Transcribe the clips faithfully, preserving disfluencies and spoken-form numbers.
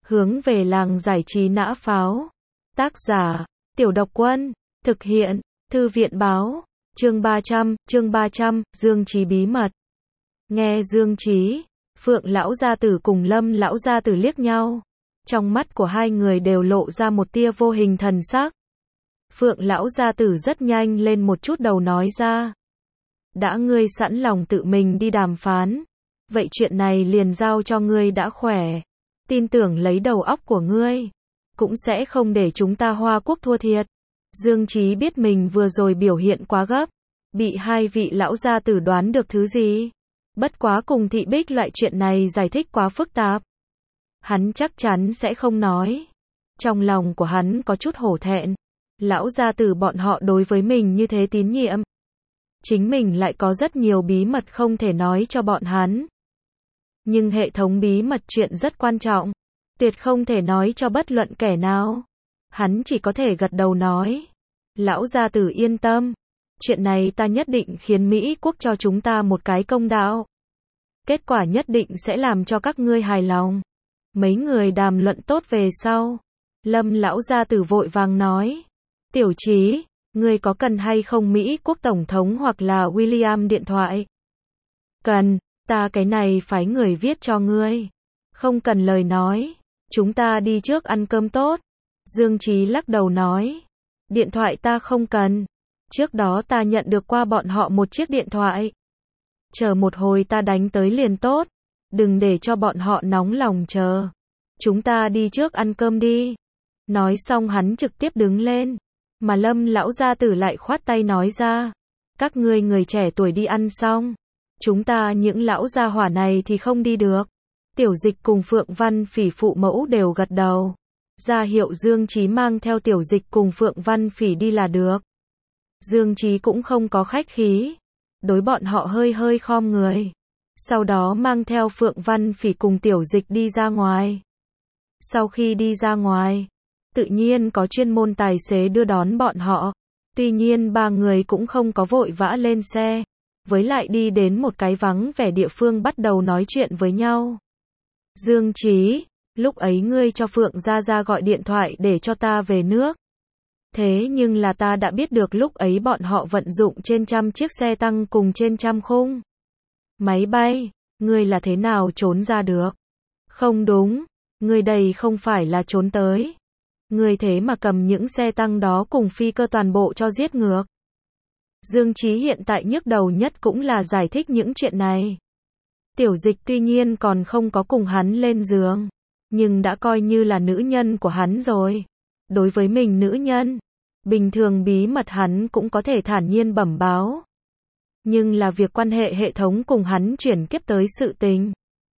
Hướng về làng giải trí nã pháo. Tác giả, Tiểu Độc Quân. Thực hiện, Thư viện Báo. Chương ba trăm, chương ba trăm, Dương Chí bí mật. Nghe Dương Chí, Phượng lão gia tử cùng Lâm lão gia tử liếc nhau. Trong mắt của hai người đều lộ ra một tia vô hình thần sắc. Phượng lão gia tử rất nhanh lên một chút đầu nói ra. Đã ngươi sẵn lòng tự mình đi đàm phán. Vậy chuyện này liền giao cho ngươi đã khỏe. Tin tưởng lấy đầu óc của ngươi, cũng sẽ không để chúng ta Hoa Quốc thua thiệt. Dương Chí biết mình vừa rồi biểu hiện quá gấp. Bị hai vị lão gia tử đoán được thứ gì. Bất quá cùng Thị Bích loại chuyện này giải thích quá phức tạp. Hắn chắc chắn sẽ không nói. Trong lòng của hắn có chút hổ thẹn. Lão gia tử bọn họ đối với mình như thế tín nhiệm. Chính mình lại có rất nhiều bí mật không thể nói cho bọn hắn. Nhưng hệ thống bí mật chuyện rất quan trọng. Tuyệt không thể nói cho bất luận kẻ nào. Hắn chỉ có thể gật đầu nói. Lão gia tử yên tâm. Chuyện này ta nhất định khiến Mỹ quốc cho chúng ta một cái công đạo. Kết quả nhất định sẽ làm cho các ngươi hài lòng. Mấy người đàm luận tốt về sau. Lâm lão gia tử vội vàng nói. Tiểu Chí, ngươi có cần hay không Mỹ quốc tổng thống hoặc là William điện thoại? Cần, ta cái này phái người viết cho ngươi. Không cần lời nói. Chúng ta đi trước ăn cơm tốt. Dương Chí lắc đầu nói. Điện thoại ta không cần. Trước đó ta nhận được qua bọn họ một chiếc điện thoại. Chờ một hồi ta đánh tới liền tốt. Đừng để cho bọn họ nóng lòng chờ. Chúng ta đi trước ăn cơm đi. Nói xong hắn trực tiếp đứng lên. Mà Lâm lão gia tử lại khoát tay nói ra. Các ngươi người trẻ tuổi đi ăn xong. Chúng ta những lão gia hỏa này thì không đi được. Tiểu Dịch cùng Phượng Văn Phỉ phụ mẫu đều gật đầu. Ra hiệu Dương Chí mang theo Tiểu Dịch cùng Phượng Văn Phỉ đi là được. Dương Chí cũng không có khách khí. Đối bọn họ hơi hơi khom người. Sau đó mang theo Phượng Văn Phỉ cùng Tiểu Dịch đi ra ngoài. Sau khi đi ra ngoài, tự nhiên có chuyên môn tài xế đưa đón bọn họ. Tuy nhiên ba người cũng không có vội vã lên xe. Với lại đi đến một cái vắng vẻ địa phương bắt đầu nói chuyện với nhau. Dương Chí, lúc ấy ngươi cho Phượng Gia Gia gọi điện thoại để cho ta về nước. Thế nhưng là ta đã biết được lúc ấy bọn họ vận dụng trên trăm chiếc xe tăng cùng trên trăm khung máy bay, ngươi là thế nào trốn ra được? Không đúng, ngươi đây không phải là trốn tới. Ngươi thế mà cầm những xe tăng đó cùng phi cơ toàn bộ cho giết ngược. Dương Chí hiện tại nhức đầu nhất cũng là giải thích những chuyện này. Tiểu Dịch tuy nhiên còn không có cùng hắn lên giường, nhưng đã coi như là nữ nhân của hắn rồi. Đối với mình nữ nhân, bình thường bí mật hắn cũng có thể thản nhiên bẩm báo. Nhưng là việc quan hệ hệ thống cùng hắn chuyển kiếp tới sự tình.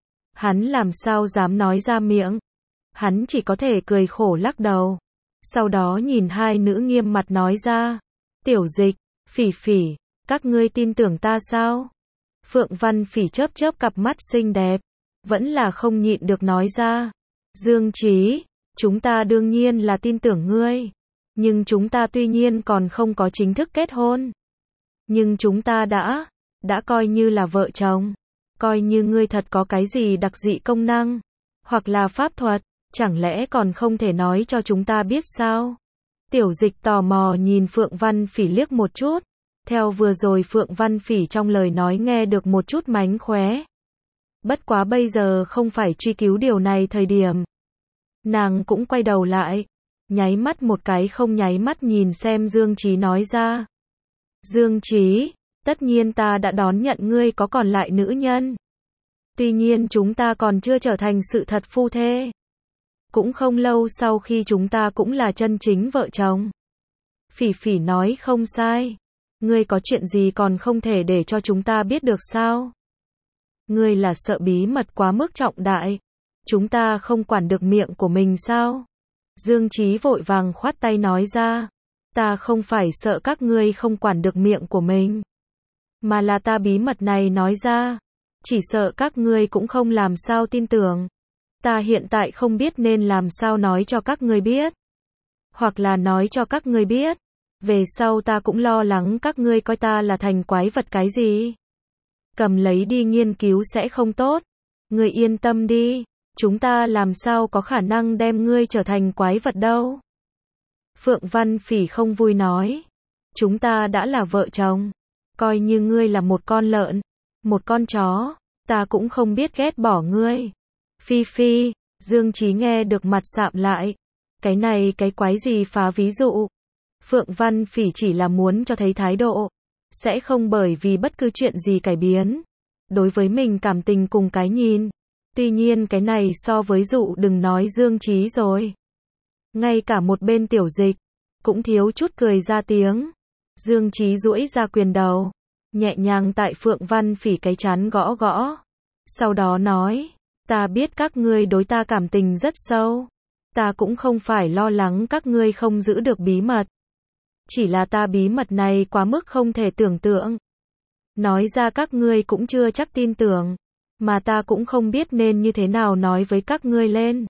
Hắn làm sao dám nói ra miệng. Hắn chỉ có thể cười khổ lắc đầu. Sau đó nhìn hai nữ nghiêm mặt nói ra. Tiểu Dịch, Phỉ Phỉ, các ngươi tin tưởng ta sao? Phượng Văn Phỉ chớp chớp cặp mắt xinh đẹp. Vẫn là không nhịn được nói ra. Dương Chí, chúng ta đương nhiên là tin tưởng ngươi. Nhưng chúng ta tuy nhiên còn không có chính thức kết hôn. Nhưng chúng ta đã, đã coi như là vợ chồng. Coi như ngươi thật có cái gì đặc dị công năng. Hoặc là pháp thuật, chẳng lẽ còn không thể nói cho chúng ta biết sao? Tiểu Dịch tò mò nhìn Phượng Văn Phỉ liếc một chút. Theo vừa rồi Phượng Văn Phỉ trong lời nói nghe được một chút mánh khóe. Bất quá bây giờ không phải truy cứu điều này thời điểm. Nàng cũng quay đầu lại. Nháy mắt một cái không nháy mắt nhìn xem Dương Chí nói ra. Dương Chí, tất nhiên ta đã đón nhận ngươi có còn lại nữ nhân. Tuy nhiên chúng ta còn chưa trở thành sự thật phu thê. Cũng không lâu sau khi chúng ta cũng là chân chính vợ chồng. Phỉ Phỉ nói không sai. Ngươi có chuyện gì còn không thể để cho chúng ta biết được sao? Ngươi là sợ bí mật quá mức trọng đại. Chúng ta không quản được miệng của mình sao? Dương Chí vội vàng khoát tay nói ra. Ta không phải sợ các ngươi không quản được miệng của mình. Mà là ta bí mật này nói ra. Chỉ sợ các ngươi cũng không làm sao tin tưởng. Ta hiện tại không biết nên làm sao nói cho các ngươi biết. Hoặc là nói cho các ngươi biết. Về sau ta cũng lo lắng các ngươi coi ta là thành quái vật cái gì. Cầm lấy đi nghiên cứu sẽ không tốt. Ngươi yên tâm đi. chúng ta làm sao có khả năng đem ngươi trở thành quái vật đâu. Phượng Văn Phỉ không vui nói, chúng ta đã là vợ chồng, coi như ngươi là một con lợn, một con chó, ta cũng không biết ghét bỏ ngươi. Phi phi, Dương Chí nghe được mặt sạm lại, cái này cái quái gì phá ví dụ. Phượng Văn Phỉ chỉ là muốn cho thấy thái độ, sẽ không bởi vì bất cứ chuyện gì cải biến. Đối với mình cảm tình cùng cái nhìn. Tuy nhiên cái này so với dụ đừng nói Dương Chí rồi. Ngay cả một bên Tiểu Dịch, cũng thiếu chút cười ra tiếng. Dương Chí duỗi ra quyền đầu, nhẹ nhàng tại Phượng Văn Phỉ cái trán gõ gõ. Sau đó nói, ta biết các ngươi đối ta cảm tình rất sâu. Ta cũng không phải lo lắng các ngươi không giữ được bí mật. Chỉ là ta bí mật này quá mức không thể tưởng tượng. Nói ra các ngươi cũng chưa chắc tin tưởng. Mà ta cũng không biết nên như thế nào nói với các ngươi lên.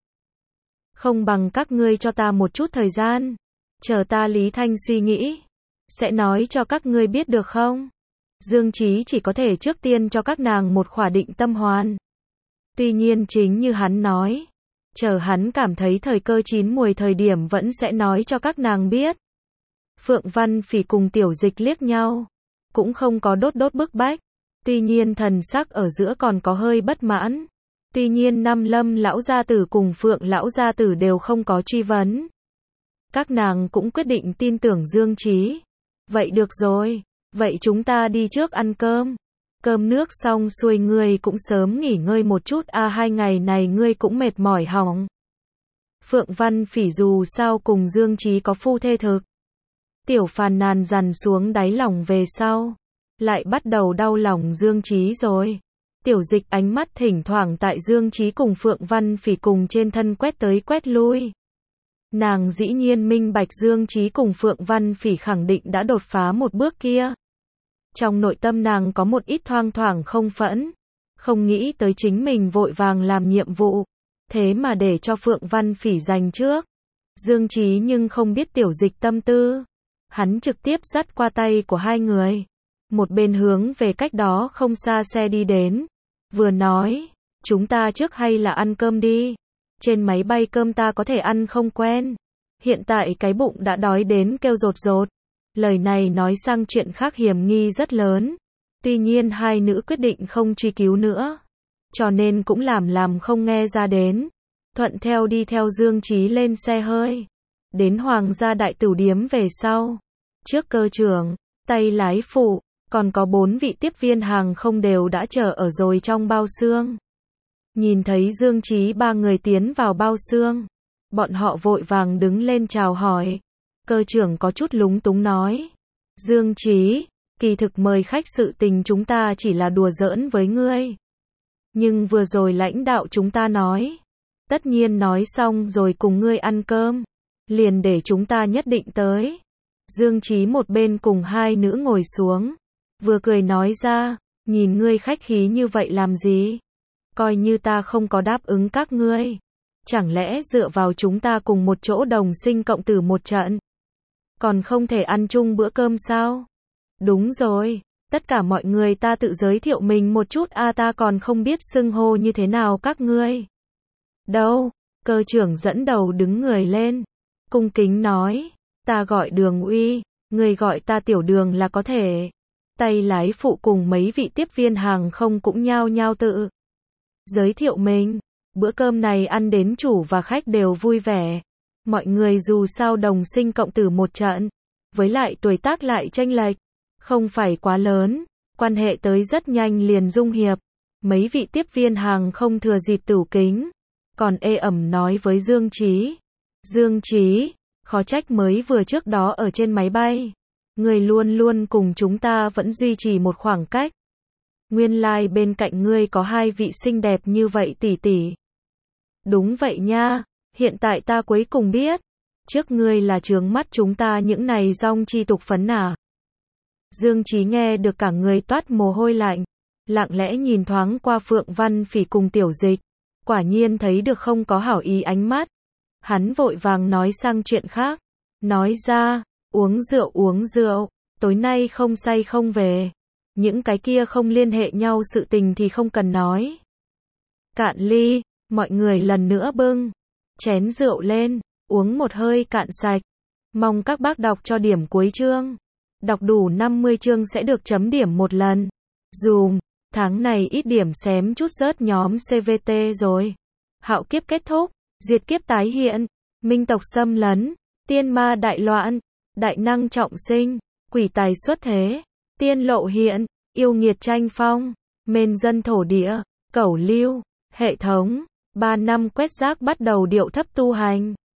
Không bằng các ngươi cho ta một chút thời gian. Chờ ta Lý Thanh suy nghĩ. Sẽ nói cho các ngươi biết được không? Dương Chí chỉ có thể trước tiên cho các nàng một khỏa định tâm hoàn. Tuy nhiên chính như hắn nói. Chờ hắn cảm thấy thời cơ chín muồi thời điểm vẫn sẽ nói cho các nàng biết. Phượng Văn Phỉ cùng Tiểu Dịch liếc nhau. Cũng không có đốt đốt bức bách. Tuy nhiên thần sắc ở giữa còn có hơi bất mãn. Tuy nhiên Năm Lâm lão gia tử cùng Phượng lão gia tử đều không có truy vấn. Các nàng cũng quyết định tin tưởng Dương Chí. Vậy được rồi, vậy chúng ta đi trước ăn cơm. Cơm nước xong xuôi ngươi cũng sớm nghỉ ngơi một chút a à, hai ngày này ngươi cũng mệt mỏi hỏng. Phượng Văn Phỉ dù sao cùng Dương Chí có phu thê thực. Tiểu phàn nàn dằn xuống đáy lòng về sau. Lại bắt đầu đau lòng Dương Chí rồi. Tiểu Dịch ánh mắt thỉnh thoảng tại Dương Chí cùng Phượng Văn Phỉ cùng trên thân quét tới quét lui. Nàng dĩ nhiên minh bạch Dương Chí cùng Phượng Văn Phỉ khẳng định đã đột phá một bước kia. Trong nội tâm nàng có một ít thoang thoảng không phẫn. Không nghĩ tới chính mình vội vàng làm nhiệm vụ. Thế mà để cho Phượng Văn Phỉ giành trước. Dương Chí nhưng không biết Tiểu Dịch tâm tư. Hắn trực tiếp dắt qua tay của hai người. Một bên hướng về cách đó không xa xe đi đến. Vừa nói, chúng ta trước hay là ăn cơm đi. Trên máy bay cơm ta có thể ăn không quen. Hiện tại cái bụng đã đói đến kêu rột rột. Lời này nói sang chuyện khác hiểm nghi rất lớn. Tuy nhiên hai nữ quyết định không truy cứu nữa. Cho nên cũng làm làm không nghe ra đến. Thuận theo đi theo Dương Chí lên xe hơi. Đến Hoàng gia đại tửu điếm về sau. Trước cơ trưởng, tay lái phụ, còn có bốn vị tiếp viên hàng không đều đã chờ ở rồi trong bao xương. Nhìn thấy Dương Chí ba người tiến vào bao xương. Bọn họ vội vàng đứng lên chào hỏi. Cơ trưởng có chút lúng túng nói. Dương Chí, kỳ thực mời khách sự tình chúng ta chỉ là đùa giỡn với ngươi. Nhưng vừa rồi lãnh đạo chúng ta nói. Tất nhiên nói xong rồi cùng ngươi ăn cơm. Liền để chúng ta nhất định tới. Dương Chí một bên cùng hai nữ ngồi xuống. Vừa cười nói ra, nhìn ngươi khách khí như vậy làm gì? Coi như ta không có đáp ứng các ngươi. Chẳng lẽ dựa vào chúng ta cùng một chỗ đồng sinh cộng tử một trận? Còn không thể ăn chung bữa cơm sao? Đúng rồi, tất cả mọi người ta tự giới thiệu mình một chút a à, ta còn không biết xưng hô như thế nào các ngươi. Đâu, cơ trưởng dẫn đầu đứng người lên. Cung kính nói, ta gọi Đường Uy, người gọi ta Tiểu Đường là có thể. Tay lái phụ cùng mấy vị tiếp viên hàng không cũng nhao nhao tự giới thiệu mình. Bữa cơm này ăn đến chủ và khách đều vui vẻ. Mọi người dù sao đồng sinh cộng tử một trận. Với lại tuổi tác lại chênh lệch. Không phải quá lớn. Quan hệ tới rất nhanh liền dung hiệp. Mấy vị tiếp viên hàng không thừa dịp tửu kính. Còn ê ẩm nói với Dương Chí. Dương Chí, khó trách mới vừa trước đó ở trên máy bay. Người luôn luôn cùng chúng ta vẫn duy trì một khoảng cách. Nguyên lai like bên cạnh ngươi có hai vị xinh đẹp như vậy tỷ tỷ. Đúng vậy nha, hiện tại ta cuối cùng biết. Trước ngươi là trướng mắt chúng ta những này dong chi tục phấn à. Dương Chí nghe được cả người toát mồ hôi lạnh. Lặng lẽ nhìn thoáng qua Phượng Văn Phỉ cùng Tiểu Dịch. Quả nhiên thấy được không có hảo ý ánh mắt. Hắn vội vàng nói sang chuyện khác. Nói ra, uống rượu uống rượu, tối nay không say không về. Những cái kia không liên hệ nhau sự tình thì không cần nói. Cạn ly, Mọi người lần nữa bưng chén rượu lên, uống một hơi cạn sạch. Mong các bác đọc cho điểm cuối chương. Đọc đủ năm mươi chương sẽ được chấm điểm một lần. Dùm, tháng này ít điểm xém chút rớt nhóm xê vê tê rồi. Hạo kiếp kết thúc, diệt kiếp tái hiện, minh tộc xâm lấn, tiên ma đại loạn, đại năng trọng sinh, quỷ tài xuất thế, tiên lộ hiện, yêu nghiệt tranh phong, mên dân thổ địa, cẩu lưu, hệ thống, ba năm quét rác bắt đầu điệu thấp tu hành.